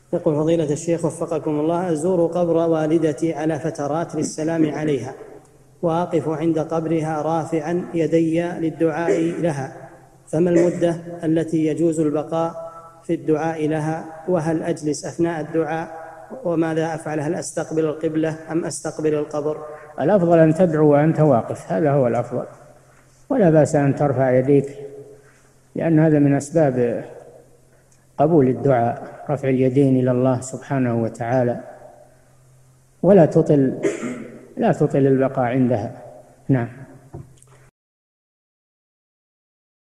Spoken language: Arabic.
يقول فضيلة الشيخ وفقكم الله: أزور قبر والدتي على فترات للسلام عليها، وأقف عند قبرها رافعا يدي للدعاء لها، فما المدة التي يجوز البقاء في الدعاء لها؟ وهل أجلس أثناء الدعاء؟ وماذا أفعل؟ هل أستقبل القبلة أم أستقبل القبر؟ الأفضل أن تدعو وأنت واقف، هذا هو الأفضل، ولا بأس أن ترفع يديك، لأن هذا من أسباب قبول الدعاء، رفع اليدين إلى الله سبحانه وتعالى، ولا تطل البقاء عندها. نعم.